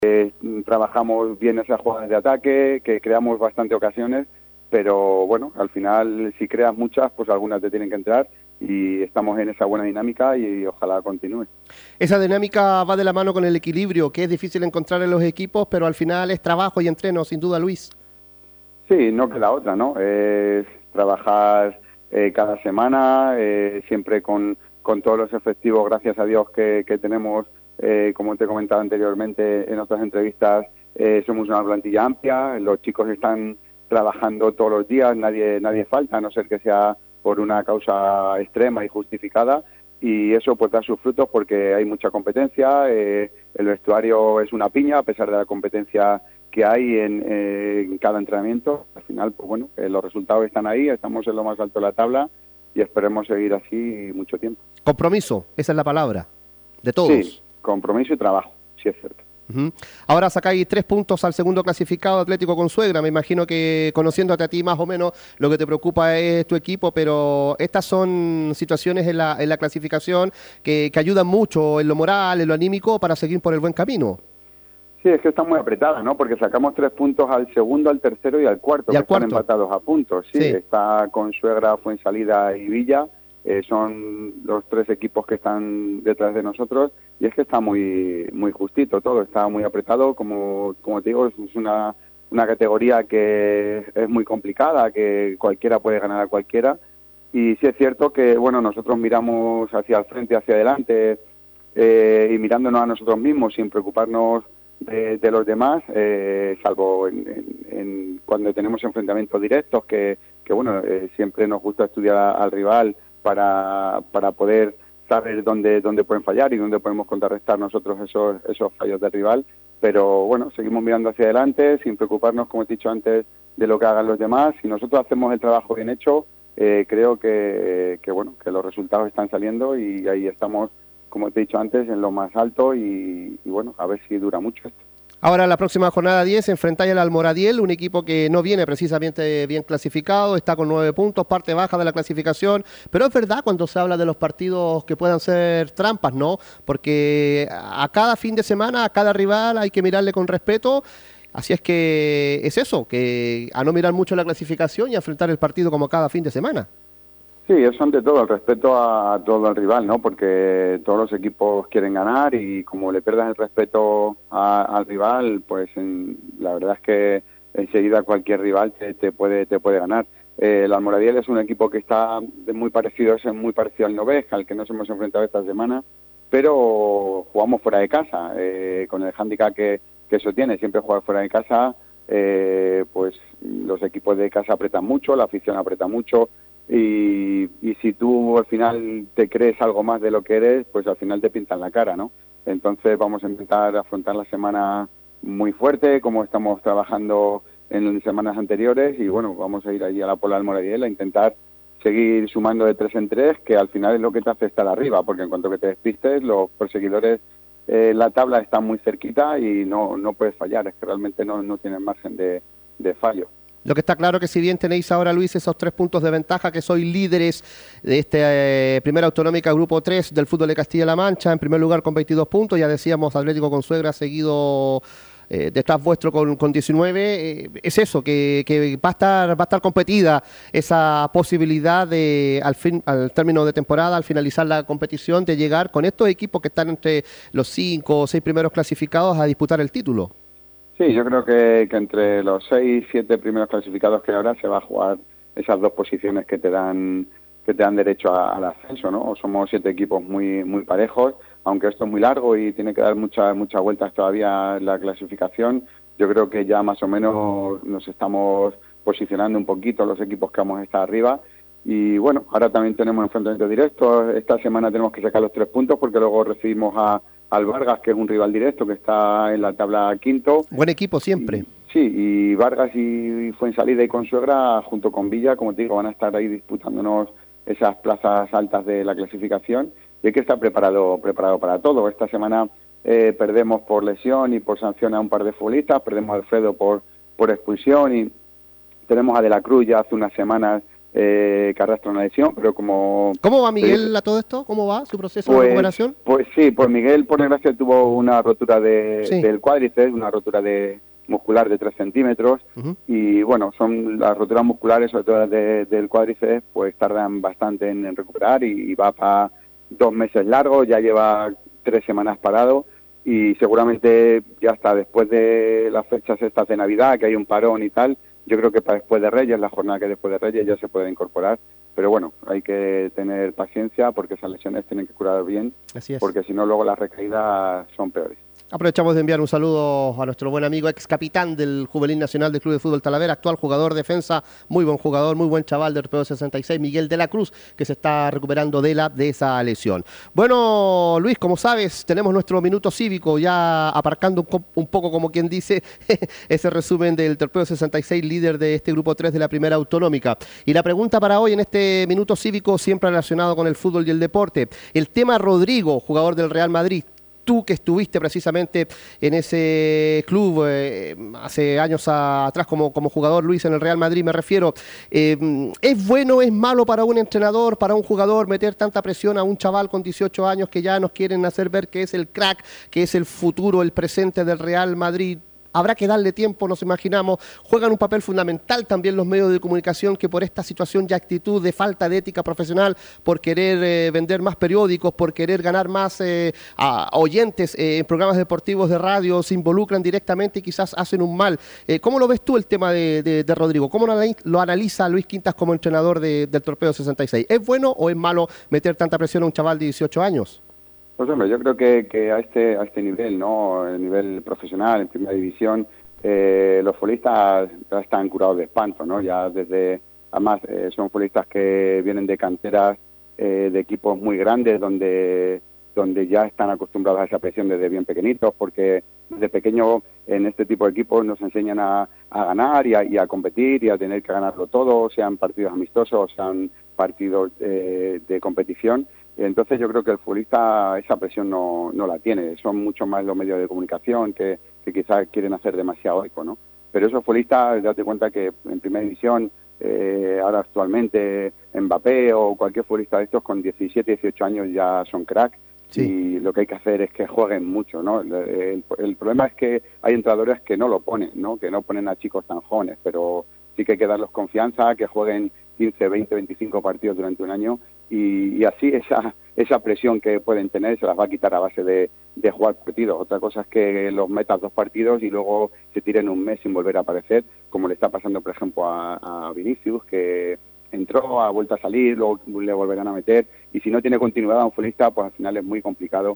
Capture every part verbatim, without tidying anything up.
eh, trabajamos bien esas jugadas de ataque, que creamos bastante ocasiones, pero bueno, al final si creas muchas, pues algunas te tienen que entrar y estamos en esa buena dinámica y, y ojalá continúe. Esa dinámica va de la mano con el equilibrio, que es difícil encontrar en los equipos, pero al final es trabajo y entreno, sin duda, Luis. Sí, no queda otra, ¿no? Es trabajar eh, cada semana, eh, siempre con, con todos los efectivos, gracias a Dios, que, que tenemos. Eh, como te he comentado anteriormente en otras entrevistas, eh, somos una plantilla amplia, los chicos están trabajando todos los días, nadie nadie falta, a no ser que sea por una causa extrema y justificada, y eso pues da sus frutos porque hay mucha competencia, eh, el vestuario es una piña a pesar de la competencia que hay en, eh, en cada entrenamiento. Al final, pues bueno, eh, los resultados están ahí, estamos en lo más alto de la tabla y esperemos seguir así mucho tiempo. Compromiso, esa es la palabra, de todos. Sí, compromiso y trabajo, sí es cierto. Uh-huh. Ahora sacáis tres puntos al segundo clasificado, Atlético Consuegra. Me imagino que conociéndote a ti más o menos lo que te preocupa es tu equipo, pero estas son situaciones en la, en la clasificación que, que ayudan mucho en lo moral, en lo anímico para seguir por el buen camino. Sí, es que está muy apretada, ¿no? Porque sacamos tres puntos al segundo, al tercero y al cuarto, ¿Y al que cuarto? Están empatados a puntos. Sí, Sí. Está Consuegra, Fuensalida y Villa. Eh, son los tres equipos que están detrás de nosotros y es que está muy muy justito todo, está muy apretado, como como te digo, es una, una categoría que es muy complicada, que cualquiera puede ganar a cualquiera y sí es cierto que, bueno, nosotros miramos hacia el frente, hacia adelante eh, y mirándonos a nosotros mismos sin preocuparnos de, de los demás, eh, salvo en, en, en cuando tenemos enfrentamientos directos, que, que bueno, eh, siempre nos gusta estudiar a, al rival para para poder saber dónde dónde pueden fallar y dónde podemos contrarrestar nosotros esos esos fallos del rival, pero bueno, seguimos mirando hacia adelante sin preocuparnos, como he dicho antes, de lo que hagan los demás. Si nosotros hacemos el trabajo bien hecho, eh, creo que, que bueno, que los resultados están saliendo y ahí estamos, como te he dicho antes, en lo más alto y, y bueno, a ver si dura mucho esto. Ahora, la próxima jornada diez, enfrentáis al Almoradiel, un equipo que no viene precisamente bien clasificado, está con nueve puntos, parte baja de la clasificación, pero es verdad cuando se habla de los partidos que puedan ser trampas, ¿no? Porque a cada fin de semana, a cada rival hay que mirarle con respeto, así es que es eso, que a no mirar mucho la clasificación y a enfrentar el partido como cada fin de semana. Sí, eso ante todo, el respeto a todo el rival, ¿no? Porque todos los equipos quieren ganar y como le pierdas el respeto a, al rival, pues en, la verdad es que enseguida cualquier rival te, te puede te puede ganar. Eh, el Almoradiel es un equipo que está muy parecido, es muy parecido al Novés, al que nos hemos enfrentado esta semana, pero jugamos fuera de casa, eh, con el hándicap que, que eso tiene, siempre jugar fuera de casa, eh, pues los equipos de casa apretan mucho, la afición aprieta mucho. Y, y si tú al final te crees algo más de lo que eres, pues al final te pintan la cara, ¿no? Entonces vamos a intentar afrontar la semana muy fuerte, como estamos trabajando en semanas anteriores, y bueno, vamos a ir allí a la Pola Almoradiel a intentar seguir sumando de tres en tres, que al final es lo que te hace estar arriba, porque en cuanto que te despistes, los perseguidores, eh, la tabla está muy cerquita y no, no puedes fallar, es que realmente no, no tienes margen de, de fallo. Lo que está claro que si bien tenéis ahora, Luis, esos tres puntos de ventaja, que sois líderes de este eh, primera autonómica grupo tres del fútbol de Castilla-La Mancha, en primer lugar con veintidós puntos, ya decíamos Atlético Consuegra seguido eh, detrás vuestro con, con diecinueve, eh, es eso, que, que va a estar va a estar competida esa posibilidad de al fin al término de temporada, al finalizar la competición, de llegar con estos equipos que están entre los cinco o seis primeros clasificados a disputar el título. Sí, yo creo que, que entre los seis, siete primeros clasificados que ahora se va a jugar esas dos posiciones que te dan que te dan derecho a, al ascenso, ¿no? Somos siete equipos muy muy parejos, aunque esto es muy largo y tiene que dar muchas muchas vueltas todavía la clasificación. Yo creo que ya más o menos nos estamos posicionando un poquito los equipos que vamos a estar arriba. Y bueno, ahora también tenemos enfrentamientos directos. Esta semana tenemos que sacar los tres puntos porque luego recibimos a al Vargas, que es un rival directo, que está en la tabla quinto. Buen equipo siempre. Y, sí, y Vargas y Fuensalida y Consuegra, junto con Villa, como te digo, van a estar ahí disputándonos esas plazas altas de la clasificación. Y hay que estar preparado, preparado para todo. Esta semana eh, perdemos por lesión y por sanción a un par de futbolistas, perdemos a Alfredo por, por expulsión y tenemos a De la Cruz ya hace unas semanas eh, que arrastra una lesión, pero como... ¿Cómo va Miguel a todo esto? ¿Cómo va su proceso pues, de recuperación? Pues sí, pues Miguel, por desgracia, tuvo una rotura de, sí. del cuádriceps, una rotura de muscular de tres centímetros, uh-huh. y bueno, son las roturas musculares, sobre todo de, del cuádriceps, pues tardan bastante en, en recuperar, y, y va para dos meses largos, ya lleva tres semanas parado, y seguramente ya hasta después de las fechas estas de Navidad, que hay un parón y tal, yo creo que para después de Reyes, la jornada que después de Reyes ya se puede incorporar, pero bueno, hay que tener paciencia porque esas lesiones tienen que curar bien, así es, porque si no luego las recaídas son peores. Aprovechamos de enviar un saludo a nuestro buen amigo, ex capitán del Juvenil Nacional del Club de Fútbol Talavera, actual jugador defensa, muy buen jugador, muy buen chaval del Torpedo sesenta y seis, Miguel de la Cruz, que se está recuperando de, la, de esa lesión. Bueno, Luis, como sabes, tenemos nuestro minuto cívico, ya aparcando un, un poco, como quien dice, ese resumen del Torpedo sesenta y seis, líder de este grupo tres de la primera autonómica. Y la pregunta para hoy en este minuto cívico, siempre relacionado con el fútbol y el deporte, el tema Rodrigo, jugador del Real Madrid. Tú que estuviste precisamente en ese club eh, hace años a, atrás como, como jugador, Luis, en el Real Madrid me refiero, eh, ¿es bueno, es malo para un entrenador, para un jugador meter tanta presión a un chaval con dieciocho años que ya nos quieren hacer ver que es el crack, que es el futuro, el presente del Real Madrid? Habrá que darle tiempo, nos imaginamos. Juegan un papel fundamental también los medios de comunicación, que por esta situación y actitud de falta de ética profesional, por querer eh, vender más periódicos, por querer ganar más eh, a oyentes eh, en programas deportivos de radio, se involucran directamente y quizás hacen un mal. Eh, ¿Cómo lo ves tú el tema de, de, de Rodrigo? ¿Cómo lo analiza Luis Quintas como entrenador de, del Torpedo sesenta y seis? ¿Es bueno o es malo meter tanta presión a un chaval de dieciocho años? Pues hombre, yo creo que, que a este a este nivel, ¿no? A nivel profesional, en primera división, eh, los futbolistas ya están curados de espanto, ¿no? Ya desde, además, eh, son futbolistas que vienen de canteras eh, de equipos muy grandes, donde donde ya están acostumbrados a esa presión desde bien pequeñitos, porque desde pequeño en este tipo de equipos nos enseñan a, a ganar y a, y a competir y a tener que ganarlo todo, sean partidos amistosos, sean partidos eh, de competición. Entonces yo creo que el futbolista esa presión no, no la tiene, son mucho más los medios de comunicación que, que quizás quieren hacer demasiado eco, ¿no? Pero esos futbolistas, date cuenta que en primera división, eh, ahora actualmente Mbappé o cualquier futbolista de estos con diecisiete, dieciocho años ya son crack, sí. Y lo que hay que hacer es que jueguen mucho, ¿no? El, el, el problema es que hay entrenadores que no lo ponen, ¿no? Que no ponen a chicos tan jóvenes, pero sí que hay que darles confianza, que jueguen quince, veinte, veinticinco partidos durante un año y, y así esa esa presión que pueden tener se las va a quitar a base de, de jugar partidos. Otra cosa es que los metas dos partidos y luego se tiren un mes sin volver a aparecer, como le está pasando, por ejemplo, a, a Vinicius, que entró, ha vuelto a salir, luego le volverán a meter, y si no tiene continuidad a un futbolista, pues al final es muy complicado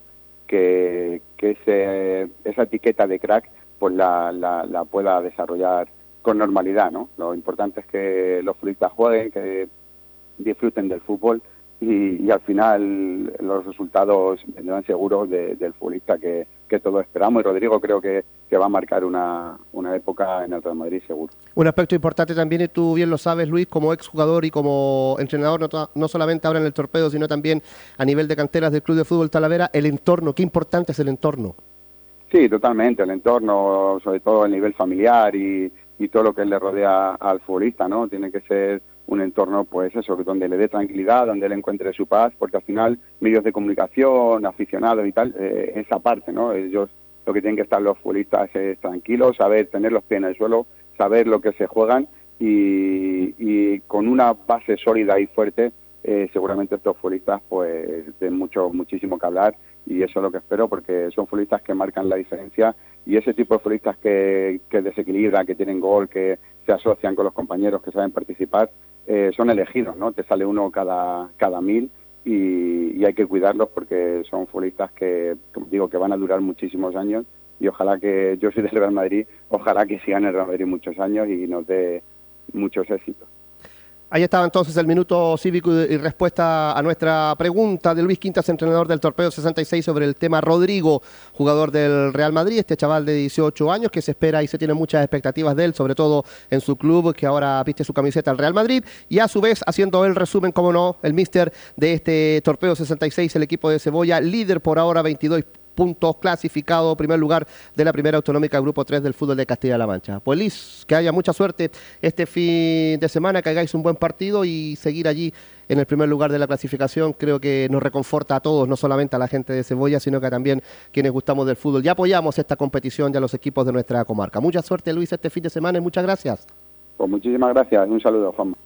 que, que ese, esa etiqueta de crack pues la, la, la pueda desarrollar con normalidad, ¿no? Lo importante es que los futbolistas jueguen, que disfruten del fútbol y, y al final los resultados vendrán seguros de, del futbolista que, que todos esperamos, y Rodrigo creo que, que va a marcar una, una época en el Real Madrid seguro. Un aspecto importante también, y tú bien lo sabes, Luis, como exjugador y como entrenador, no, no solamente ahora en el Torpedo, sino también a nivel de canteras del Club de Fútbol Talavera, el entorno. ¿Qué importante es el entorno? Sí, totalmente, el entorno, sobre todo el nivel familiar y, y todo lo que le rodea al futbolista, ¿no? Tiene que ser un entorno, pues eso, donde le dé tranquilidad, donde él encuentre su paz, porque al final medios de comunicación, aficionados y tal, eh, esa parte, ¿no? Ellos, lo que tienen que estar los futbolistas es tranquilos, saber tener los pies en el suelo, saber lo que se juegan y, y con una base sólida y fuerte, eh, seguramente estos futbolistas pues den mucho, muchísimo que hablar, y eso es lo que espero, porque son futbolistas que marcan la diferencia, y ese tipo de futbolistas que, que desequilibran, que tienen gol, que se asocian con los compañeros, que saben participar, eh, son elegidos, ¿no? Te sale uno cada, cada mil y, y hay que cuidarlos porque son futbolistas que, como digo, que van a durar muchísimos años, y ojalá que, yo soy del Real Madrid, ojalá que sigan en el Real Madrid muchos años y nos dé muchos éxitos. Ahí estaba entonces el minuto cívico y respuesta a nuestra pregunta de Luis Quintas, entrenador del Torpedo sesenta y seis, sobre el tema Rodrigo, jugador del Real Madrid, este chaval de dieciocho años que se espera y se tiene muchas expectativas de él, sobre todo en su club, que ahora viste su camiseta al Real Madrid, y a su vez haciendo el resumen, como no, el míster de este Torpedo sesenta y seis, el equipo de Cebolla, líder por ahora, veintidós puntos, clasificado, primer lugar de la primera autonómica Grupo tres del fútbol de Castilla-La Mancha. Pues Liz, que haya mucha suerte este fin de semana, que hagáis un buen partido y seguir allí en el primer lugar de la clasificación. Creo que nos reconforta a todos, no solamente a la gente de Cebolla, sino que también quienes gustamos del fútbol. Ya apoyamos esta competición y a los equipos de nuestra comarca. Mucha suerte, Luis, este fin de semana y muchas gracias. Pues muchísimas gracias y un saludo, Juanma.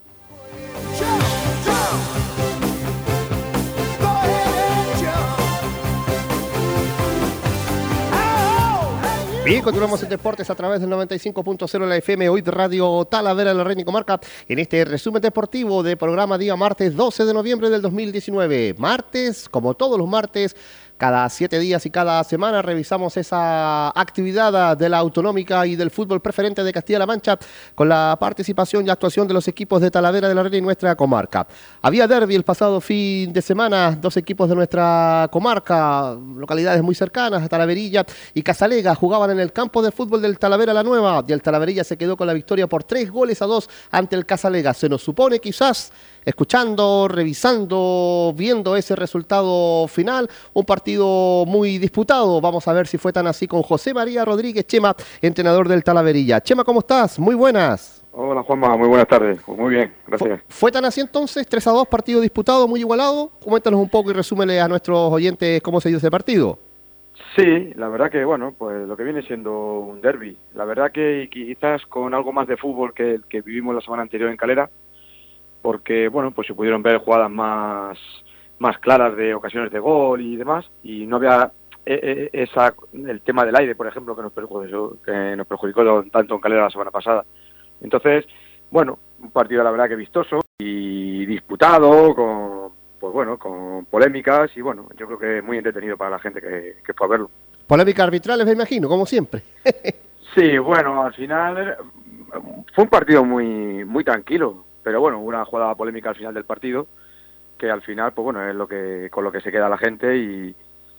Bien, continuamos en Deportes a través del noventa y cinco punto cero de la F M, hoy de Radio Talavera de la Reina y Comarca, en este resumen deportivo de programa día martes doce de noviembre del dos mil diecinueve. Martes, como todos los martes, cada siete días y cada semana revisamos esa actividad de la autonómica y del fútbol preferente de Castilla-La Mancha con la participación y actuación de los equipos de Talavera de la Reina y nuestra comarca. Había derbi el pasado fin de semana, dos equipos de nuestra comarca, localidades muy cercanas, Talaverilla y Casalega, jugaban en el campo de fútbol del Talavera la Nueva y el Talaverilla se quedó con la victoria por tres goles a dos ante el Casalega. Se nos supone quizás, escuchando, revisando, viendo ese resultado final, un partido muy disputado. Vamos a ver si fue tan así con José María Rodríguez Chema, entrenador del Talaverilla. Chema, ¿cómo estás? Muy buenas. Hola Juanma, muy buenas tardes. Pues muy bien, gracias. ¿Fue, ¿Fue tan así entonces? tres a dos, partido disputado, muy igualado. Coméntanos un poco y resúmele a nuestros oyentes cómo se dio ese partido. Sí, la verdad que, bueno, pues lo que viene siendo un derbi. La verdad que quizás con algo más de fútbol que el que vivimos la semana anterior en Calera, porque, bueno, pues se pudieron ver jugadas más, más claras de ocasiones de gol y demás, y no había esa el tema del aire, por ejemplo, que nos perjudicó, que nos perjudicó tanto en Calera la semana pasada. Entonces, bueno, un partido la verdad que vistoso y disputado, con, pues bueno, con polémicas, y bueno, yo creo que muy entretenido para la gente que, que fue a verlo. Polémicas arbitrales, me imagino, como siempre. Sí, bueno, al final fue un partido muy, muy tranquilo. Pero bueno, una jugada polémica al final del partido, que al final, pues bueno, es lo que con lo que se queda la gente y,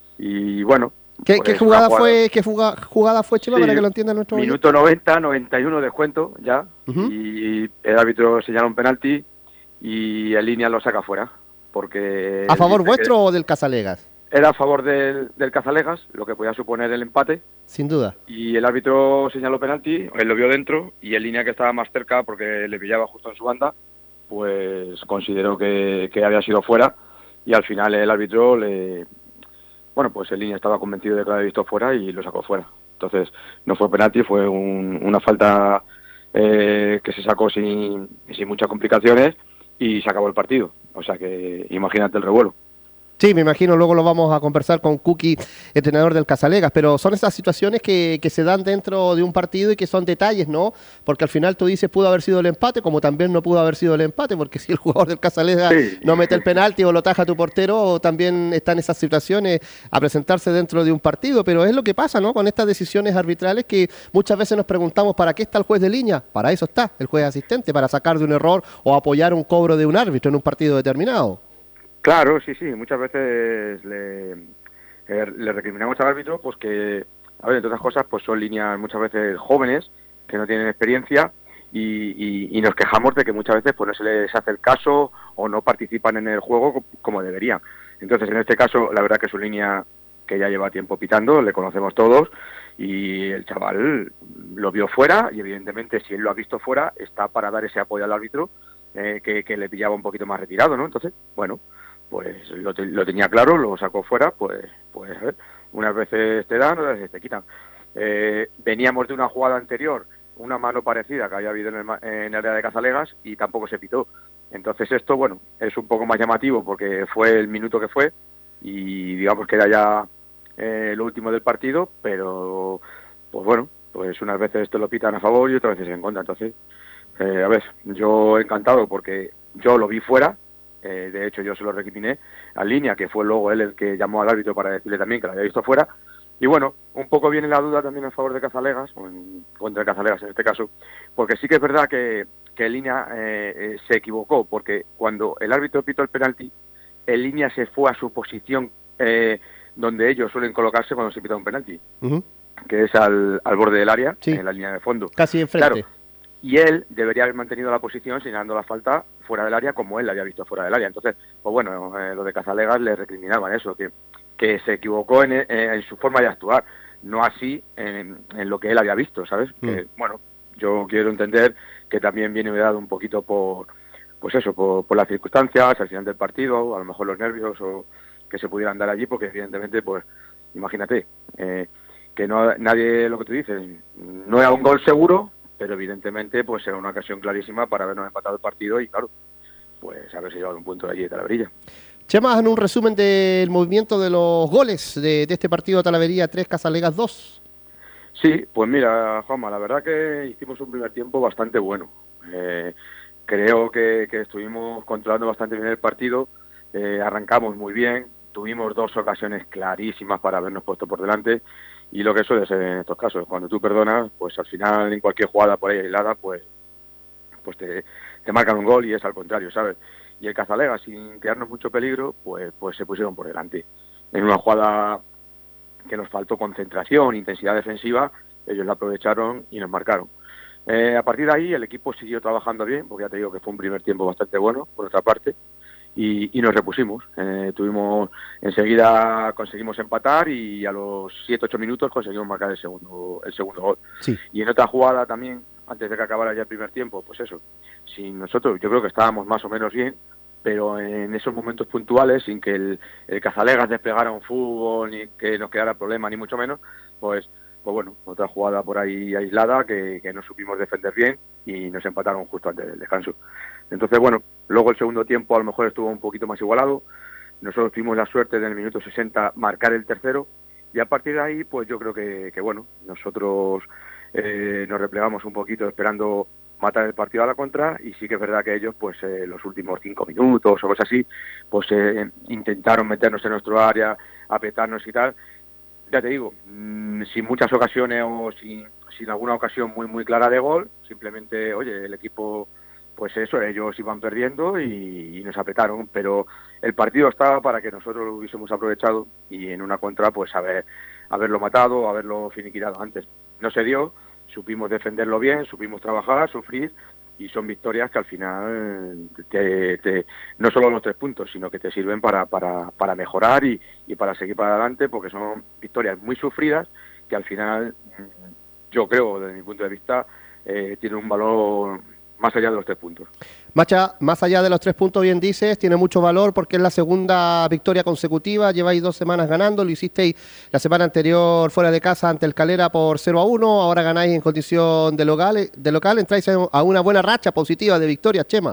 y bueno. ¿Qué, pues ¿qué jugada, jugada fue, qué jugada, jugada fue, Chema, sí, para que lo entiendan nuestro minuto oyente? noventa, noventa y uno descuento ya, uh-huh. Y el árbitro señala un penalti y en línea lo saca fuera. Porque ¿A favor vuestro que, o del Casalegas? Era a favor del, del Casalegas, lo que podía suponer el empate. Sin duda. Y el árbitro señaló penalti, él lo vio dentro, y en línea que estaba más cerca, porque le pillaba justo en su banda, pues consideró que, que había sido fuera, y al final el árbitro le... Bueno, pues en línea estaba convencido de que lo había visto fuera y lo sacó fuera. Entonces, no fue penalti, fue un, una falta eh, que se sacó sin, sin muchas complicaciones, y se acabó el partido. O sea que imagínate el revuelo. Sí, me imagino, luego lo vamos a conversar con Kuki, entrenador del Casalegas, pero son esas situaciones que, que se dan dentro de un partido y que son detalles, ¿no? Porque al final tú dices pudo haber sido el empate, como también no pudo haber sido el empate, porque si el jugador del Casalegas sí. no mete el penalti o lo taja a tu portero, también están esas situaciones a presentarse dentro de un partido, pero es lo que pasa, ¿no? Con estas decisiones arbitrales que muchas veces nos preguntamos, ¿para qué está el juez de línea? Para eso está el juez asistente, para sacar de un error o apoyar un cobro de un árbitro en un partido determinado. Claro, sí, sí, muchas veces le, le recriminamos al árbitro, pues que, a ver, entre otras cosas, pues son líneas muchas veces jóvenes, que no tienen experiencia, y, y, y nos quejamos de que muchas veces pues no se les hace el caso o no participan en el juego como deberían. Entonces, en este caso, la verdad que es una línea que ya lleva tiempo pitando, le conocemos todos, y el chaval lo vio fuera, y evidentemente si él lo ha visto fuera, está para dar ese apoyo al árbitro, eh, que, que le pillaba un poquito más retirado, ¿no? Entonces, bueno, pues lo, te, lo tenía claro, lo sacó fuera, pues, pues a ver, unas veces te dan, otras veces te quitan. Eh, veníamos de una jugada anterior, una mano parecida que había habido en el, en el área de Casalegas y tampoco se pitó. Entonces esto, bueno, es un poco más llamativo porque fue el minuto que fue y digamos que era ya eh, lo último del partido, pero pues bueno, pues unas veces esto lo pitan a favor y otras veces en contra. Entonces, eh, a ver, yo encantado porque yo lo vi fuera. Eh, de hecho, yo se lo recriminé a línea, que fue luego él el que llamó al árbitro para decirle también que lo había visto fuera. Y bueno, un poco viene la duda también a favor de Casalegas, o en contra de Casalegas en este caso, porque sí que es verdad que, que en línea eh, eh, se equivocó, porque cuando el árbitro pitó el penalti, en línea se fue a su posición eh, donde ellos suelen colocarse cuando se pita un penalti, uh-huh. que es al, al borde del área, sí. en la línea de fondo. Casi enfrente. Claro, y él debería haber mantenido la posición señalando la falta fuera del área como él la había visto fuera del área. Entonces, pues bueno, eh, lo de Casalegas le recriminaban eso, que, que se equivocó en, en, en su forma de actuar, no así en, en lo que él había visto, ¿sabes? Mm. Que, bueno, yo quiero entender que también viene dado un poquito por, pues eso, por, por las circunstancias, al final del partido, a lo mejor los nervios o que se pudieran dar allí, porque evidentemente, pues, imagínate, eh, que no nadie, lo que tú dices, no era un gol seguro, pero evidentemente, pues era una ocasión clarísima para habernos empatado el partido y, claro, pues haberse llevado un punto de allí de Talaverilla. Chema, en un resumen del movimiento de los goles de, de este partido, Talaverilla tres, Casalegas dos. Sí, pues mira, Juanma, la verdad que hicimos un primer tiempo bastante bueno. Eh, creo que, que estuvimos controlando bastante bien el partido, eh, arrancamos muy bien, tuvimos dos ocasiones clarísimas para habernos puesto por delante, y lo que suele ser en estos casos, cuando tú perdonas, pues al final en cualquier jugada por ahí aislada, pues pues te, te marcan un gol y es al contrario, ¿sabes? Y el Cazalega, sin crearnos mucho peligro, pues pues se pusieron por delante. En una jugada que nos faltó concentración, intensidad defensiva, ellos la aprovecharon y nos marcaron. Eh, a partir de ahí el equipo siguió trabajando bien, porque ya te digo que fue un primer tiempo bastante bueno, por otra parte, y, y nos repusimos. Eh, tuvimos, enseguida conseguimos empatar y a los siete ocho minutos conseguimos marcar el segundo, el segundo gol. Sí. Y en otra jugada también, antes de que acabara ya el primer tiempo, pues eso, sin nosotros, yo creo que estábamos más o menos bien, pero en esos momentos puntuales, sin que el, el Cazalegas desplegara un fútbol, ni que nos quedara problema, ni mucho menos, pues pues bueno, otra jugada por ahí aislada que, que no supimos defender bien y nos empataron justo antes del descanso. Entonces, bueno, luego el segundo tiempo a lo mejor estuvo un poquito más igualado, nosotros tuvimos la suerte de en el minuto sesenta marcar el tercero, y a partir de ahí, pues yo creo que, que bueno, nosotros eh, nos replegamos un poquito esperando matar el partido a la contra, y sí que es verdad que ellos, pues eh, los últimos cinco minutos o cosas así, pues eh, intentaron meternos en nuestro área, apretarnos y tal. Ya te digo, mmm, sin muchas ocasiones o sin, sin alguna ocasión muy muy clara de gol, simplemente, oye, el equipo, pues eso, ellos iban perdiendo y, y nos apretaron, pero el partido estaba para que nosotros lo hubiésemos aprovechado y en una contra, pues haber, haberlo matado, haberlo finiquitado antes. No se dio, supimos defenderlo bien, supimos trabajar, sufrir, y son victorias que al final te, te, no solo los tres puntos, sino que te sirven para, para, para mejorar y, y para seguir para adelante, porque son victorias muy sufridas que al final, yo creo, desde mi punto de vista, eh, tienen un valor más allá de los tres puntos. Macha, más allá de los tres puntos, bien dices, tiene mucho valor porque es la segunda victoria consecutiva, lleváis dos semanas ganando, lo hicisteis la semana anterior fuera de casa ante el Calera por cero a uno, ahora ganáis en condición de local, de local entráis a una buena racha positiva de victorias, Chema.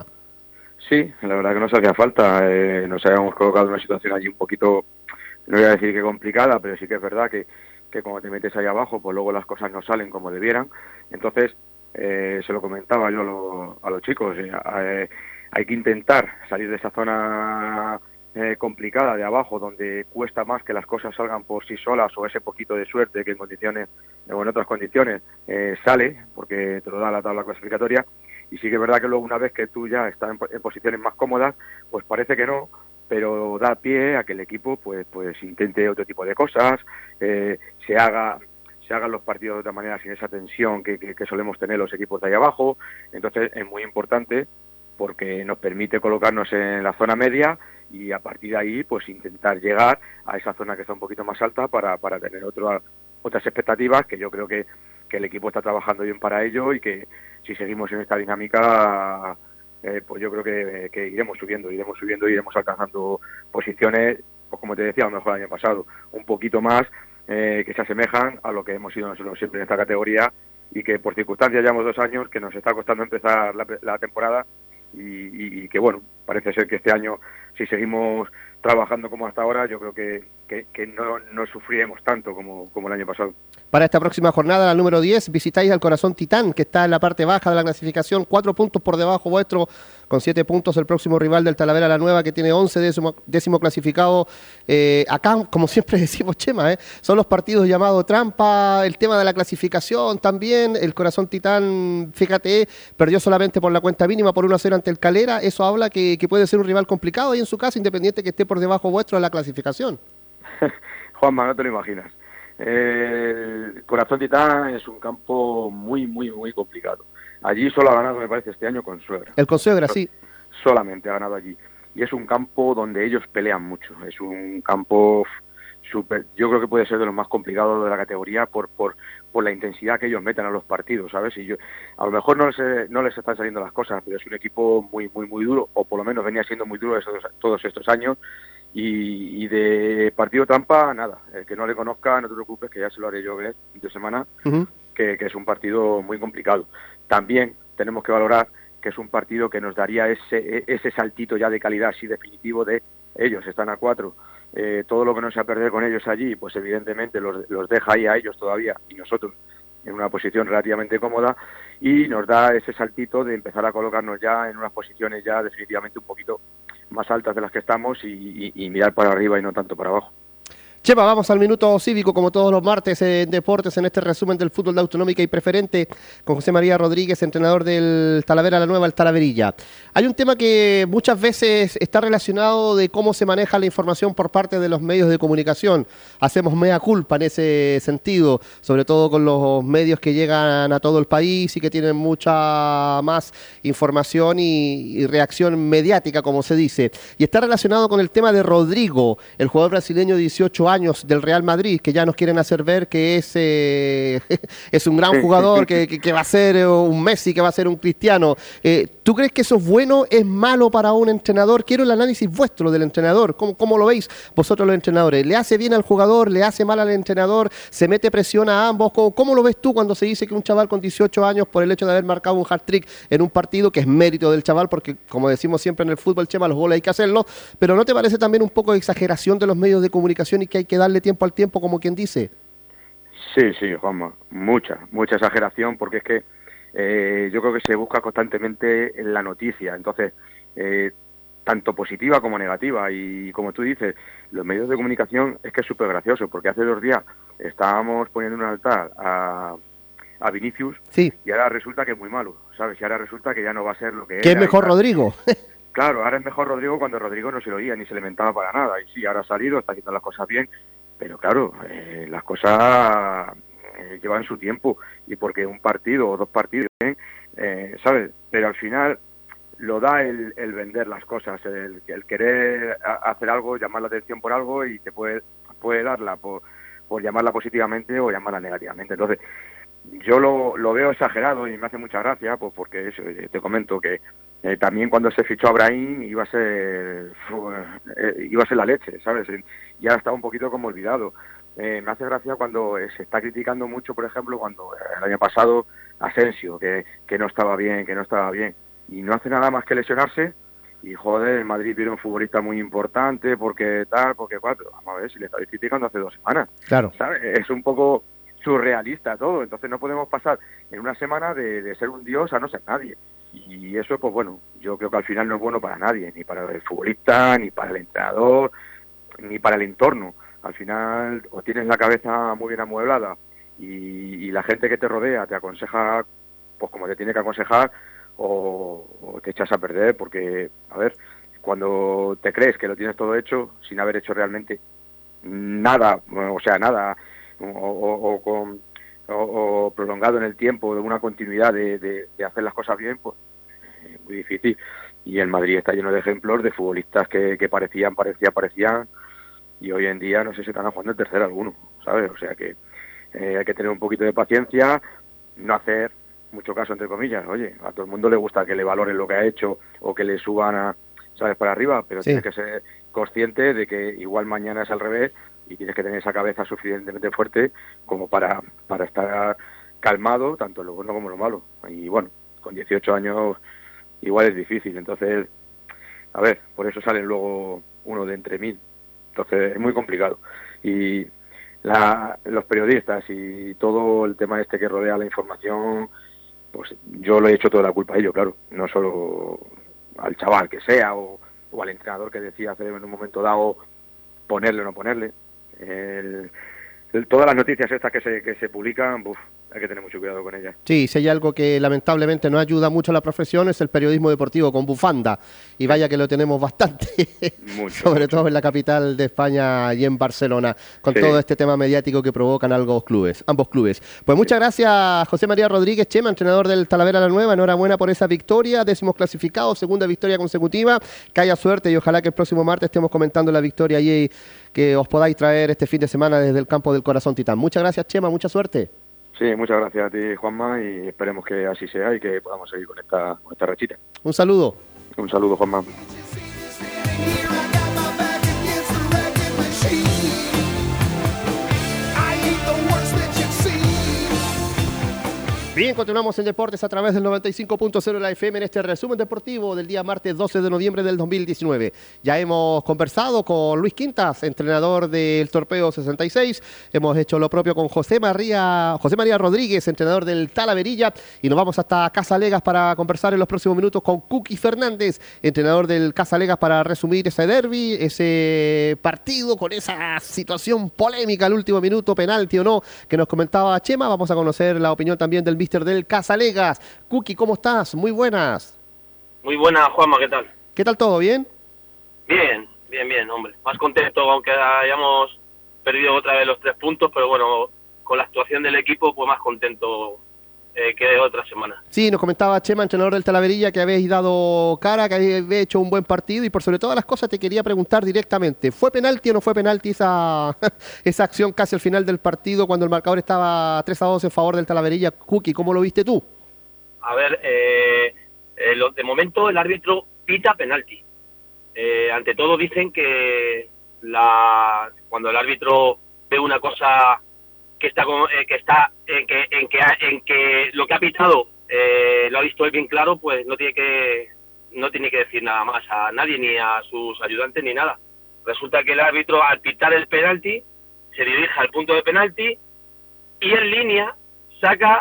Sí, la verdad que nos hacía falta, eh, nos habíamos colocado en una situación allí un poquito, no voy a decir que complicada, pero sí que es verdad que, que cuando te metes ahí abajo, pues luego las cosas no salen como debieran, entonces Eh, se lo comentaba yo a, lo, a los chicos, eh, eh, hay que intentar salir de esa zona eh, complicada de abajo, donde cuesta más que las cosas salgan por sí solas, o ese poquito de suerte que en condiciones o en otras condiciones eh, sale, porque te lo da la tabla clasificatoria. Y sí que es verdad que luego, una vez que tú ya estás en, en posiciones más cómodas, pues parece que no, pero da pie a que el equipo pues pues intente otro tipo de cosas, eh, se haga se hagan los partidos de otra manera, sin esa tensión que, que, que solemos tener los equipos de ahí abajo. Entonces es muy importante porque nos permite colocarnos en la zona media y a partir de ahí pues intentar llegar a esa zona que está un poquito más alta para, para tener otro, otras expectativas, que yo creo que, que el equipo está trabajando bien para ello, y que si seguimos en esta dinámica eh, pues yo creo que, que iremos subiendo, iremos subiendo, iremos alcanzando posiciones, pues como te decía, a lo mejor el año pasado, un poquito más, Eh, que se asemejan a lo que hemos sido nosotros siempre en esta categoría, y que por circunstancias llevamos dos años que nos está costando empezar la, la temporada y, y, y que bueno, parece ser que este año, si seguimos trabajando como hasta ahora, yo creo que, que, que no, no sufriremos tanto como, como el año pasado. Para esta próxima jornada, la número diez, visitáis al Corazón Titán, que está en la parte baja de la clasificación, cuatro puntos por debajo vuestro, con siete puntos el próximo rival del Talavera La Nueva, que tiene once, décimo, décimo clasificado. Eh, acá, como siempre decimos, Chema, eh, son los partidos llamados trampa, el tema de la clasificación también. El Corazón Titán, fíjate, perdió solamente por la cuenta mínima por uno a cero ante el Calera. Eso habla que, que puede ser un rival complicado ahí en su casa, independiente que esté por debajo vuestro de la clasificación. Juanma, no te lo imaginas. El Corazón Titán es un campo muy, muy, muy complicado. Allí solo ha ganado, me parece, este año Consuegra. El Consuegra, sí. Solamente ha ganado allí. Y es un campo donde ellos pelean mucho. Es un campo super, yo creo que puede ser de los más complicados de la categoría por por por la intensidad que ellos meten a los partidos, ¿sabes? Y yo, a lo mejor no les, no les están saliendo las cosas, pero es un equipo muy muy muy duro, o por lo menos venía siendo muy duro esos, todos estos años, y, y de partido trampa, nada. El que no le conozca, no te preocupes, que ya se lo haré yo ver de semana, uh-huh. que, que es un partido muy complicado. También tenemos que valorar que es un partido que nos daría ese ese saltito ya de calidad así definitivo de ellos están a cuatro. Eh, todo lo que no sea perder con ellos allí, pues evidentemente los, los deja ahí a ellos todavía y nosotros en una posición relativamente cómoda, y nos da ese saltito de empezar a colocarnos ya en unas posiciones ya definitivamente un poquito más altas de las que estamos y, y, y mirar para arriba y no tanto para abajo. Chema, vamos al minuto cívico como todos los martes en Deportes, en este resumen del fútbol de Autonómica y Preferente con José María Rodríguez, entrenador del Talavera La Nueva, el Talaverilla. Hay un tema que muchas veces está relacionado de cómo se maneja la información por parte de los medios de comunicación. Hacemos mea culpa en ese sentido, sobre todo con los medios que llegan a todo el país y que tienen mucha más información y, y reacción mediática, como se dice. Y está relacionado con el tema de Rodrigo, el jugador brasileño de dieciocho años del Real Madrid, que ya nos quieren hacer ver que es, eh, es un gran jugador, que, que, que va a ser un Messi, que va a ser un Cristiano. Eh, ¿Tú crees que eso es bueno, es malo para un entrenador? Quiero el análisis vuestro del entrenador. ¿Cómo, cómo lo veis vosotros los entrenadores? ¿Le hace bien al jugador? ¿Le hace mal al entrenador? ¿Se mete presión a ambos? ¿Cómo, cómo lo ves tú cuando se dice que un chaval con dieciocho años, por el hecho de haber marcado un hat-trick en un partido, que es mérito del chaval, porque como decimos siempre en el fútbol, Chema, los goles hay que hacerlos, pero ¿no te parece también un poco de exageración de los medios de comunicación y que hay que darle tiempo al tiempo, como quien dice? Sí, sí, Juanma, mucha, mucha exageración, porque es que eh, yo creo que se busca constantemente en la noticia, entonces, eh, tanto positiva como negativa, y como tú dices, los medios de comunicación es que es súper gracioso, porque hace dos días estábamos poniendo un altar a, a Vinicius, sí. Y ahora resulta que es muy malo, ¿sabes? Y ahora resulta que ya no va a ser lo que ¿Qué es mejor Rodrigo? Claro, ahora es mejor Rodrigo cuando Rodrigo no se lo oía ni se le mentaba para nada, y sí, ahora ha salido, está haciendo las cosas bien, pero claro, eh, las cosas eh, llevan su tiempo, y porque un partido o dos partidos, eh, ¿sabes? Pero al final lo da el, el vender las cosas, el, el querer hacer algo, llamar la atención por algo, y te puede, puede darla por, por llamarla positivamente o llamarla negativamente. Entonces, yo lo, lo veo exagerado y me hace mucha gracia, pues porque eso, te comento que eh, también cuando se fichó a Brahim iba a ser eh, iba a ser la leche, ¿sabes? Y ahora está un poquito como olvidado. Eh, me hace gracia cuando eh, se está criticando mucho, por ejemplo, cuando eh, el año pasado Asensio, que, que no estaba bien, que no estaba bien, y no hace nada más que lesionarse, y joder, el Madrid pierde un futbolista muy importante, porque tal, porque cuatro. Vamos a ver, si le estáis criticando hace dos semanas. Claro. ¿Sabes? Es un poco surrealista todo, entonces no podemos pasar en una semana de, de ser un dios a no ser nadie, y eso pues bueno, yo creo que al final no es bueno para nadie, ni para el futbolista, ni para el entrenador, ni para el entorno. Al final o tienes la cabeza muy bien amueblada y, y la gente que te rodea te aconseja pues como te tiene que aconsejar, o, o te echas a perder, porque a ver, cuando te crees que lo tienes todo hecho sin haber hecho realmente nada, o sea, nada, o, o, o, con, o, o prolongado en el tiempo, de una continuidad de, de, de hacer las cosas bien, pues eh, muy difícil. Y el Madrid está lleno de ejemplos de futbolistas que, que parecían, parecían, parecían, y hoy en día no sé si están jugando el tercer alguno, ¿sabes? O sea que eh, hay que tener un poquito de paciencia, no hacer mucho caso, entre comillas. Oye, a todo el mundo le gusta que le valoren lo que ha hecho o que le suban a, ¿sabes?, para arriba, pero sí. Tienes que ser consciente de que igual mañana es al revés, y tienes que tener esa cabeza suficientemente fuerte como para, para estar calmado, tanto en lo bueno como en lo malo. Y bueno, con dieciocho años igual es difícil, entonces, a ver, por eso salen luego uno de entre mil. Entonces es muy complicado. Y la, los periodistas y todo el tema este que rodea la información, pues yo le he hecho toda la culpa a ellos, claro, no solo al chaval que sea o, o al entrenador que decía hacer en un momento dado ponerle o no ponerle. El, el, todas las noticias estas que se, que se publican, uf, hay que tener mucho cuidado con ella. Sí, si hay algo que lamentablemente no ayuda mucho a la profesión es el periodismo deportivo con bufanda, y vaya que lo tenemos bastante, mucho, sobre mucho. todo en la capital de España y en Barcelona, con sí. todo este tema mediático que provocan ambos clubes. ambos clubes. Pues muchas sí. gracias, José María Rodríguez, Chema, entrenador del Talavera la Nueva, enhorabuena por esa victoria, décimos clasificados, segunda victoria consecutiva, que haya suerte y ojalá que el próximo martes estemos comentando la victoria y que os podáis traer este fin de semana desde el campo del Corazón Titán. Muchas gracias, Chema, mucha suerte. Sí, muchas gracias a ti, Juanma, y esperemos que así sea y que podamos seguir con esta, con esta rachita. Un saludo. Un saludo, Juanma. Bien, continuamos en Deportes a través del noventa y cinco punto cero de la F M en este resumen deportivo del día martes doce de noviembre del dos mil diecinueve. Ya hemos conversado con Luis Quintas, entrenador del Torpedo sesenta y seis. Hemos hecho lo propio con José María, José María Rodríguez, entrenador del Talaverilla. Y nos vamos hasta Casa Legas para conversar en los próximos minutos con Kuki Fernández, entrenador del Casa Legas, para resumir ese derbi, ese partido con esa situación polémica al último minuto, penalti o no, que nos comentaba Chema. Vamos a conocer la opinión también del míster del Casalegas. Kuki, ¿cómo estás? Muy buenas. Muy buenas, Juanma, ¿qué tal? ¿Qué tal todo? ¿Bien? Bien, bien, bien, hombre. Más contento, aunque hayamos perdido otra vez los tres puntos, pero bueno, con la actuación del equipo, pues más contento eh, que otra semana. Sí, nos comentaba Chema, entrenador del Talaverilla, que habéis dado cara, que habéis hecho un buen partido, y por sobre todas las cosas te quería preguntar directamente, ¿fue penalti o no fue penalti esa, esa acción casi al final del partido cuando el marcador estaba tres a dos en favor del Talaverilla? Kuki, ¿cómo lo viste tú? A ver, eh, eh, lo, de momento el árbitro pita penalti. Eh, ante todo dicen que la cuando el árbitro ve una cosa que está como, eh, que está en que en que en que lo que ha pitado eh, lo ha visto él bien claro, pues no tiene que no tiene que decir nada más a nadie, ni a sus ayudantes ni nada. Resulta que el árbitro, al pitar el penalti, se dirige al punto de penalti y en línea saca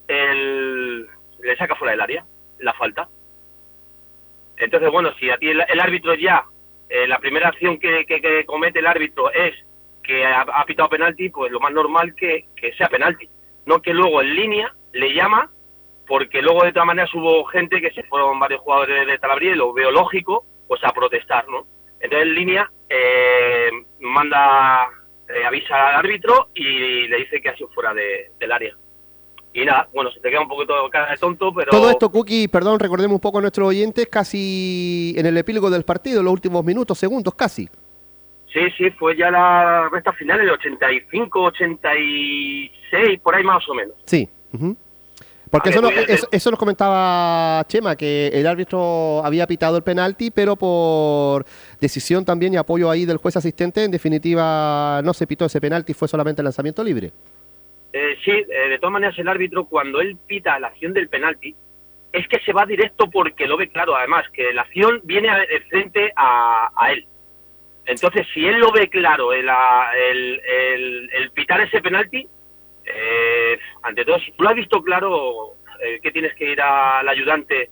el le saca fuera del área la falta. Entonces, bueno, si a ti el, el árbitro ya eh, la primera acción que, que, que comete el árbitro es que ha, ha pitado penalti, pues lo más normal que, que sea penalti. No que luego en línea le llama, porque luego de todas maneras hubo gente que se fueron varios jugadores de Talaverilla, y lo veo lógico, pues a protestar, ¿no? Entonces en línea eh, manda, eh, avisa al árbitro y le dice que ha sido fuera de, del área. Y nada, bueno, se te queda un poquito cara de tonto, pero... Todo esto, Kuki, perdón, recordemos un poco a nuestros oyentes, casi en el epílogo del partido, los últimos minutos, segundos casi. Sí, sí, fue ya la recta final, el ochenta y cinco, ochenta y seis, por ahí más o menos. Sí. Uh-huh. Porque vale, eso, no, pues, eso, eso nos comentaba Chema, que el árbitro había pitado el penalti, pero por decisión también y apoyo ahí del juez asistente, en definitiva no se pitó ese penalti, fue solamente lanzamiento libre. Eh, sí, eh, de todas maneras el árbitro, cuando él pita la acción del penalti, es que se va directo porque lo ve claro, además, que la acción viene a, de frente a, a él. Entonces, si él lo ve claro, el, el, el, el pitar ese penalti, eh, ante todo, si tú lo has visto claro, eh, que tienes que ir al ayudante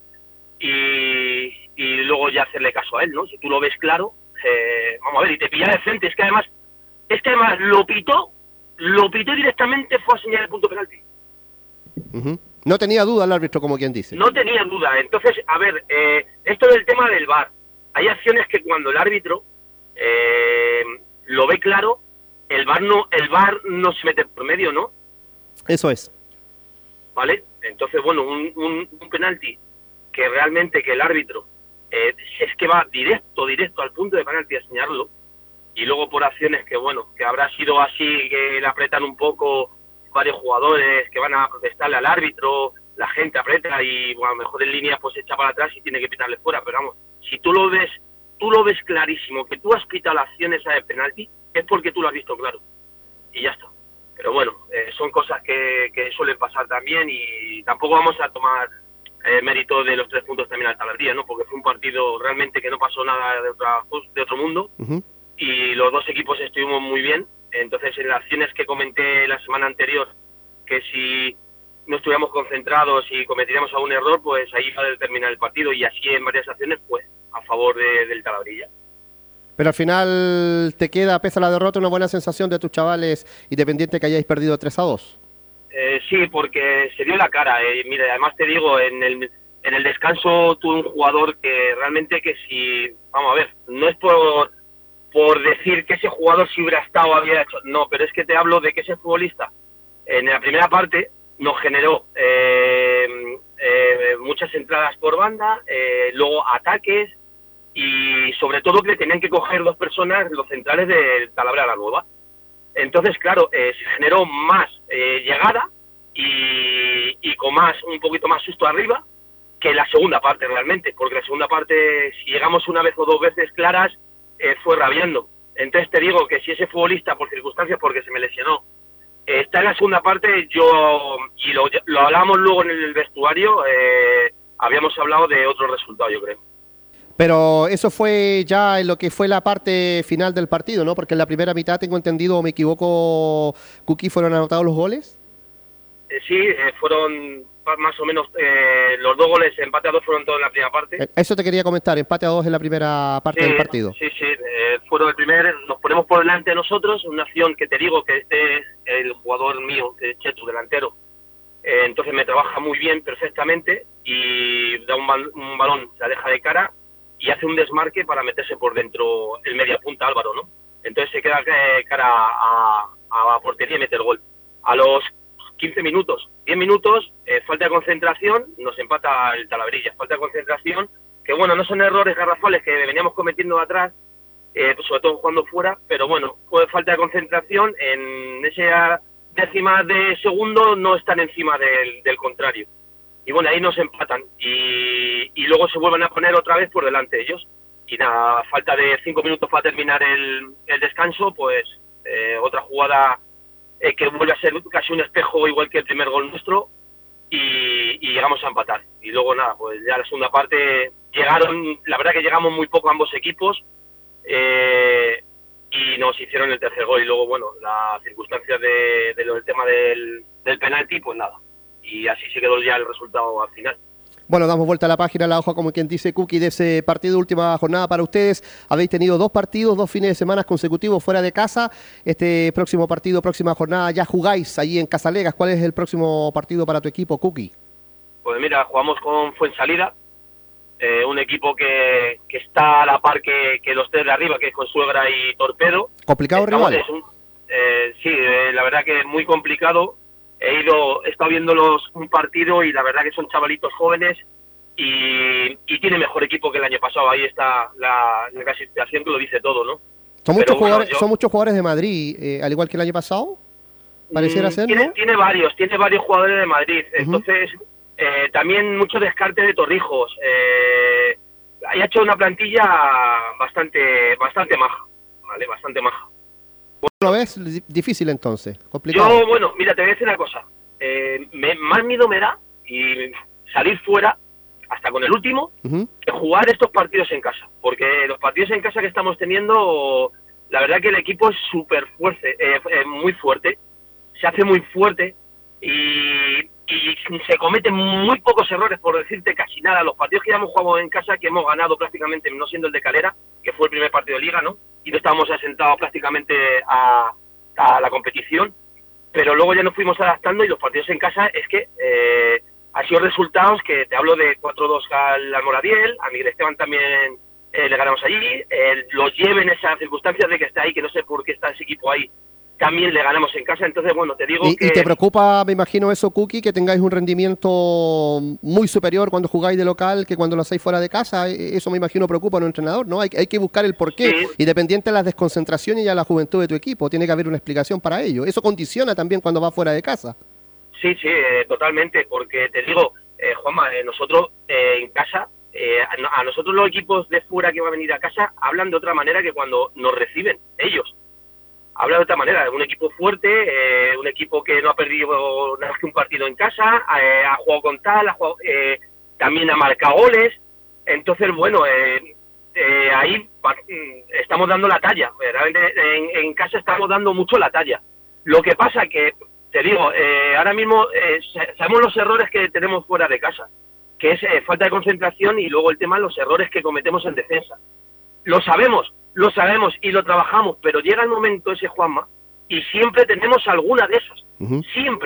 y, y luego ya hacerle caso a él, ¿no? Si tú lo ves claro, eh, vamos a ver, y te pilla de frente, es que además, es que además lo pitó, lo pitó directamente, fue a señalar el punto penalti. Uh-huh. No tenía duda el árbitro, como quien dice. No tenía duda. Entonces, a ver, eh, esto del tema del V A R, hay acciones que cuando el árbitro Eh, lo ve claro, el V A R no, el V A R no se mete por medio, ¿no? Eso es. ¿Vale? Entonces, bueno, un, un, un penalti que realmente que el árbitro eh, es que va directo, directo al punto de penalti a señalarlo, y luego por acciones que, bueno, que habrá sido así, que le apretan un poco varios jugadores, que van a protestarle al árbitro, la gente aprieta y, bueno, a lo mejor en línea pues se echa para atrás y tiene que pitarle fuera, pero vamos, si tú lo ves tú lo ves clarísimo, que tú has pitado la acción esa de penalti, es porque tú lo has visto claro. Y ya está. Pero bueno, eh, son cosas que, que suelen pasar también y tampoco vamos a tomar eh, mérito de los tres puntos también al Talaverilla, ¿no? Porque fue un partido realmente que no pasó nada de, otra, de otro mundo. Uh-huh. Y los dos equipos estuvimos muy bien. Entonces, en las acciones que comenté la semana anterior, que si no estuviéramos concentrados y cometeríamos algún error, pues ahí va a determinar el partido. Y así en varias acciones, pues a favor de, del Talaverilla. Pero al final te queda, pese a la derrota, una buena sensación de tus chavales, independiente que hayáis perdido tres a dos. Eh, sí, porque se dio la cara. Eh. Mira, además te digo, en el en el descanso tuve un jugador que realmente que si, vamos a ver, no es por por decir que ese jugador si hubiera estado había hecho, no, pero es que te hablo de que ese futbolista en la primera parte nos generó eh, eh, muchas entradas por banda, eh, luego ataques y sobre todo que tenían que coger dos personas, los centrales del Talavera la Nueva. Entonces, claro, eh, se generó más eh, llegada y, y con más un poquito más susto arriba que la segunda parte realmente, porque la segunda parte, si llegamos una vez o dos veces claras, eh, fue rabiando. Entonces te digo que si ese futbolista, por circunstancias, porque se me lesionó, eh, está en la segunda parte, yo, y lo, lo hablamos luego en el vestuario, eh, habíamos hablado de otro resultado, yo creo. Pero eso fue ya en lo que fue la parte final del partido, ¿no? Porque en la primera mitad, tengo entendido, o me equivoco, Cookie, ¿fueron anotados los goles? Eh, sí, eh, fueron más o menos eh, los dos goles, empate a dos fueron todos en la primera parte. Eso te quería comentar, empate a dos en la primera parte sí, del partido. Sí, sí, eh, fueron el primer, nos ponemos por delante nosotros, una acción que te digo que este es el jugador mío, que es Chetu, delantero. Eh, entonces me trabaja muy bien, perfectamente, y da un, bal un balón, se la deja de cara, y hace un desmarque para meterse por dentro el media punta Álvaro, ¿no? Entonces se queda eh, cara a, a, a portería y mete el gol. A los quince minutos, diez minutos, eh, falta de concentración, nos empata el Talaverilla, falta de concentración, que bueno, no son errores garrafales que veníamos cometiendo de atrás, eh, sobre todo jugando fuera, pero bueno, fue falta de concentración, en esa décima de segundo no están encima del, del contrario. Y bueno, ahí nos empatan y, y luego se vuelven a poner otra vez por delante ellos. Y nada, falta de cinco minutos para terminar el, el descanso, pues eh, otra jugada eh, que vuelve a ser casi un espejo igual que el primer gol nuestro y, y llegamos a empatar. Y luego nada, pues ya la segunda parte llegaron, la verdad que llegamos muy poco ambos equipos eh, y nos hicieron el tercer gol. Y luego, bueno, las circunstancias de, de lo del tema del, del penalti, pues nada. Y así se quedó ya el resultado al final. Bueno, damos vuelta a la página, a la hoja, como quien dice, Cookie, de ese partido, última jornada para ustedes. Habéis tenido dos partidos, dos fines de semana consecutivos fuera de casa. Este próximo partido, próxima jornada, ya jugáis allí en Casalegas. ¿Cuál es el próximo partido para tu equipo, Cookie? Pues mira, jugamos con Fuensalida, eh, un equipo que, que está a la par que, que los tres de arriba, que es Consuegra y Torpedo. ¿Complicado Estamos, rival? Es un, eh, sí, eh, la verdad que es muy complicado. He ido, he estado viéndolos un partido y la verdad que son chavalitos jóvenes y, y tiene mejor equipo que el año pasado. Ahí está la, la clasificación que lo dice todo, ¿no? Son muchos, Pero, bueno, jugadores, yo, son muchos jugadores de Madrid, eh, al igual que el año pasado, pareciera ser, tiene, ¿no? Tiene varios, tiene varios jugadores de Madrid. Uh-huh. Entonces, eh, también mucho descarte de Torrijos. Eh, ha hecho una plantilla bastante, bastante maja, ¿vale? Bastante maja. ¿Lo ves difícil entonces? ¿Complicado? Yo, bueno, mira, te voy a decir una cosa. Eh, me, más miedo me da y salir fuera, hasta con el último, uh-huh. que jugar estos partidos en casa. Porque los partidos en casa que estamos teniendo, la verdad que el equipo es súper fuerte, eh, eh, muy fuerte. Se hace muy fuerte y, y se cometen muy pocos errores, por decirte casi nada. Los partidos que ya hemos jugado en casa, que hemos ganado prácticamente, no siendo el de Calera, que fue el primer partido de Liga, ¿no? Y no estábamos asentados prácticamente a, a la competición, pero luego ya nos fuimos adaptando y los partidos en casa es que eh, han sido resultados que te hablo de cuatro dos al Almoradiel, a Miguel Esteban también eh, le ganamos allí, eh, lo lleven esas circunstancias de que está ahí, que no sé por qué está ese equipo ahí, también le ganamos en casa. Entonces, bueno, te digo ¿Y, que... ¿Y te preocupa, me imagino eso, Cookie, que tengáis un rendimiento muy superior cuando jugáis de local que cuando lo hacéis fuera de casa? Eso me imagino preocupa a un entrenador, ¿no? Hay, hay que buscar el porqué, sí. Independiente de las desconcentraciones y a la juventud de tu equipo. Tiene que haber una explicación para ello. Eso condiciona también cuando vas fuera de casa. Sí, sí, eh, totalmente, porque te digo, eh, Juanma, eh, nosotros eh, en casa, eh, a, a nosotros los equipos de fuera que van a venir a casa hablan de otra manera que cuando nos reciben ellos. Habla de otra manera, un equipo fuerte, eh, un equipo que no ha perdido nada más que un partido en casa, eh, ha jugado con tal, ha jugado, eh, también ha marcado goles. Entonces, bueno, eh, eh, ahí estamos dando la talla. Realmente en, en casa estamos dando mucho la talla. Lo que pasa que, te digo, eh, ahora mismo eh, sabemos los errores que tenemos fuera de casa, que es eh, falta de concentración y luego el tema de los errores que cometemos en defensa. Lo sabemos. Lo sabemos y lo trabajamos, pero llega el momento ese, Juanma, y siempre tenemos alguna de esas, uh-huh. siempre.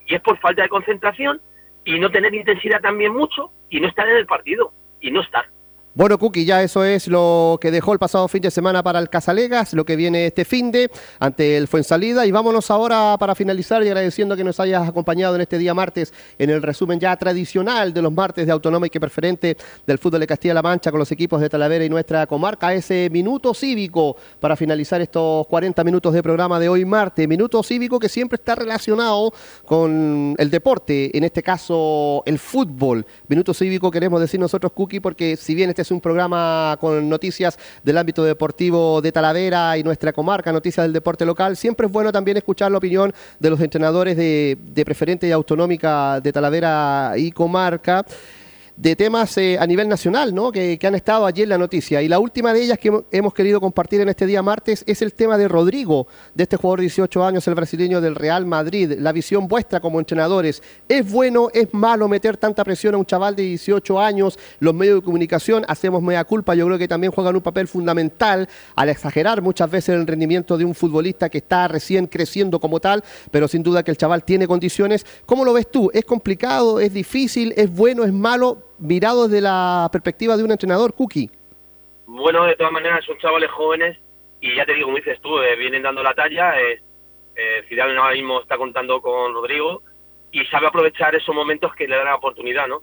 Y es por falta de concentración y no tener intensidad también mucho y no estar en el partido y no estar. Bueno, Kuki, ya eso es lo que dejó el pasado fin de semana para el Casalegas, lo que viene este finde ante el Fuensalida. Y vámonos ahora para finalizar y agradeciendo que nos hayas acompañado en este día martes en el resumen ya tradicional de los martes de Autonómica y Preferente del fútbol de Castilla-La Mancha con los equipos de Talavera y nuestra comarca. Ese minuto cívico para finalizar estos cuarenta minutos de programa de hoy martes. Minuto cívico que siempre está relacionado con el deporte, en este caso el fútbol. Minuto cívico queremos decir nosotros, Kuki, porque si bien este es un programa con noticias del ámbito deportivo de Talavera y nuestra comarca, noticias del deporte local, siempre es bueno también escuchar la opinión de los entrenadores de, de Preferente y Autonómica de Talavera y comarca, de temas eh, a nivel nacional, ¿no? Que, que han estado allí en la noticia. Y la última de ellas que hemos, hemos querido compartir en este día martes es el tema de Rodrigo, de este jugador de dieciocho años, el brasileño del Real Madrid. La visión vuestra como entrenadores, ¿es bueno, es malo meter tanta presión a un chaval de dieciocho años? Los medios de comunicación hacemos mea culpa, yo creo que también juegan un papel fundamental al exagerar muchas veces el rendimiento de un futbolista que está recién creciendo como tal, pero sin duda que el chaval tiene condiciones. ¿Cómo lo ves tú? ¿Es complicado, es difícil, es bueno, es malo? Mirado desde la perspectiva de un entrenador, Kuki. Bueno, de todas maneras son chavales jóvenes y ya te digo, como dices tú, eh, vienen dando la talla. Eh, eh, Zidane ahora mismo está contando con Rodrigo y sabe aprovechar esos momentos que le dan la oportunidad, ¿no?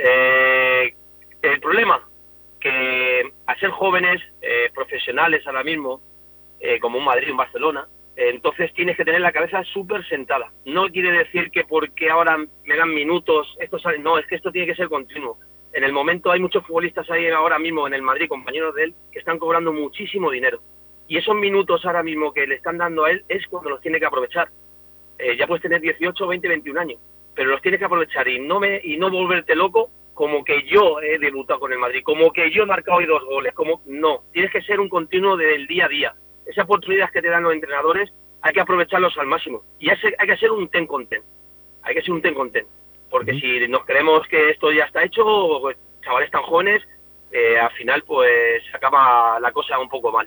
Eh, el problema, que a ser jóvenes, eh, profesionales ahora mismo, eh, como un Madrid, un Barcelona, eh, entonces tienes que tener la cabeza súper sentada. No quiere decir que porque ahora me dan minutos, esto sale, no, es que esto tiene que ser continuo. En el momento hay muchos futbolistas ahí ahora mismo en el Madrid, compañeros de él, que están cobrando muchísimo dinero. Y esos minutos ahora mismo que le están dando a él es cuando los tiene que aprovechar. Eh, ya puedes tener dieciocho, veinte, veintiún años, pero los tienes que aprovechar y no me y no volverte loco como que yo he debutado con el Madrid, como que yo he marcado hoy dos goles, como no. Tienes que ser un continuo del día a día. Esas oportunidades que te dan los entrenadores hay que aprovecharlos al máximo. Y hay que ser un ten con ten. Hay que ser un ten con ten. Porque uh-huh. si nos creemos que esto ya está hecho, pues, chavales tan jóvenes, eh, al final pues se acaba la cosa un poco mal.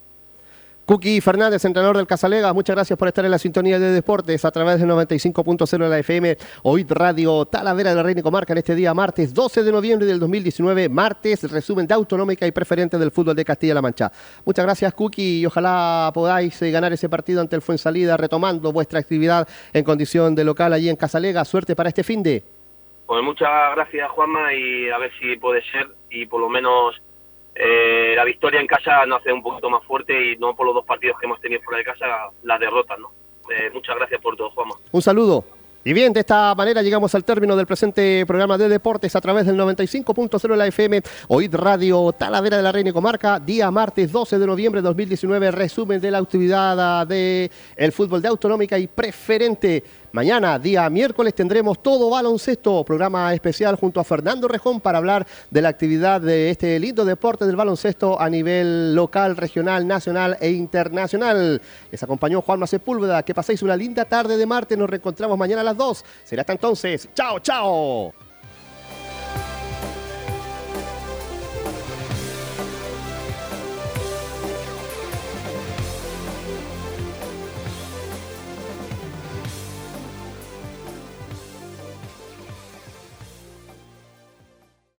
Kuki Fernández, entrenador del Casalegas, muchas gracias por estar en la sintonía de Deportes a través del noventa y cinco punto cero de la F M, O I D Radio Talavera de la Reina y Comarca en este día martes doce de noviembre del dos mil diecinueve, martes, resumen de Autonómica y Preferente del fútbol de Castilla-La Mancha. Muchas gracias, Kuki, y ojalá podáis eh, ganar ese partido ante el Fuensalida, retomando vuestra actividad en condición de local allí en Casalegas. Suerte para este finde. Pues muchas gracias, Juanma, y a ver si puede ser, y por lo menos Eh, la victoria en casa nos hace un poquito más fuerte y no por los dos partidos que hemos tenido fuera de casa las derrotas, ¿no? Eh, muchas gracias por todo, Juanma. Un saludo. Y bien, de esta manera llegamos al término del presente programa de deportes a través del noventa y cinco punto cero de la F M, O I D Radio Talavera de la Reina y Comarca, día martes doce de noviembre de dos mil diecinueve, resumen de la actividad del fútbol de Autonómica y Preferente. Mañana, día miércoles, tendremos todo baloncesto, programa especial junto a Fernando Rejón para hablar de la actividad de este lindo deporte del baloncesto a nivel local, regional, nacional e internacional. Les acompañó Juanma Sepúlveda. Que paséis una linda tarde de martes. Nos reencontramos mañana a las dos. Será hasta entonces. ¡Chao, chao!